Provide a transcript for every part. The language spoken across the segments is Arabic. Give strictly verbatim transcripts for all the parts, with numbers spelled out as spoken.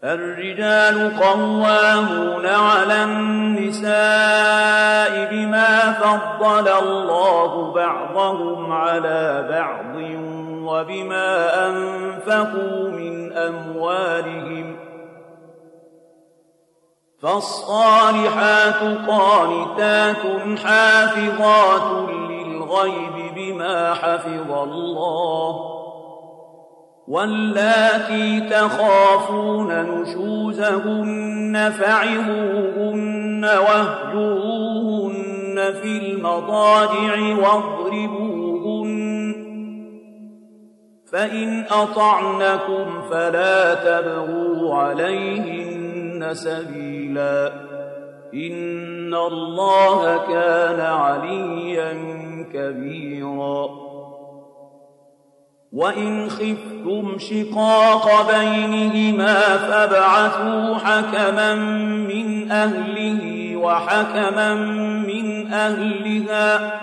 الرجال قوامون على النساء بما فضل الله بعضهم على بعض وبما أنفقوا من أموالهم فالصالحات قانتات حافظات للغيب بما حفظ الله واللاتي تخافون نشوزهن فعظوهن واهجروهن في المضاجع واضربوهن فإن أطعنكم فلا تبغوا عليهن سبيلا إن الله كان عليا كبيرا وإن خفتم شقاق بينهما فابعثوا حكما من أهله وحكما من أهلها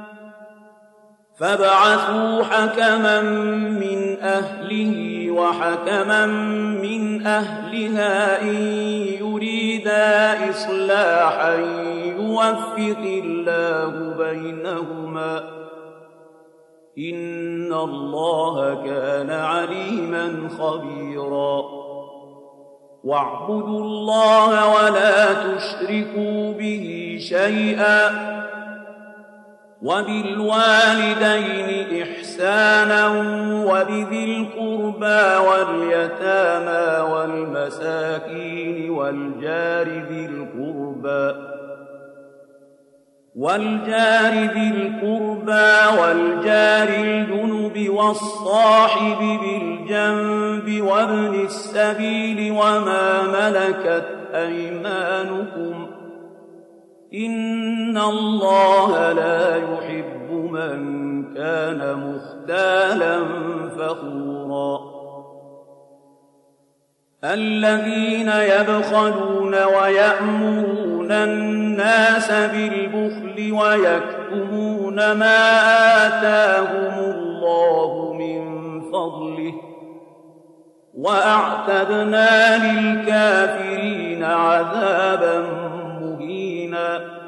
فابعثوا حكما من أهله وحكما من أهلها إن يريدا إصلاحا يوفق الله بينهما إن الله كان عليما خبيرا واعبدوا الله ولا تشركوا به شيئا وبالوالدين إحسانا وبذي القربى واليتامى والمساكين والجار ذي القربى والجار ذي القربى والجار الجنب والصاحب بالجنب وابن السبيل وما ملكت أيمانكم إن الله لا يحب من كان مختالا فخورا الذين يبخلون ويأمرون الناس بالبخل ويكتمون ما آتاهم الله من فضله وأعتدنا للكافرين عذابا مهينا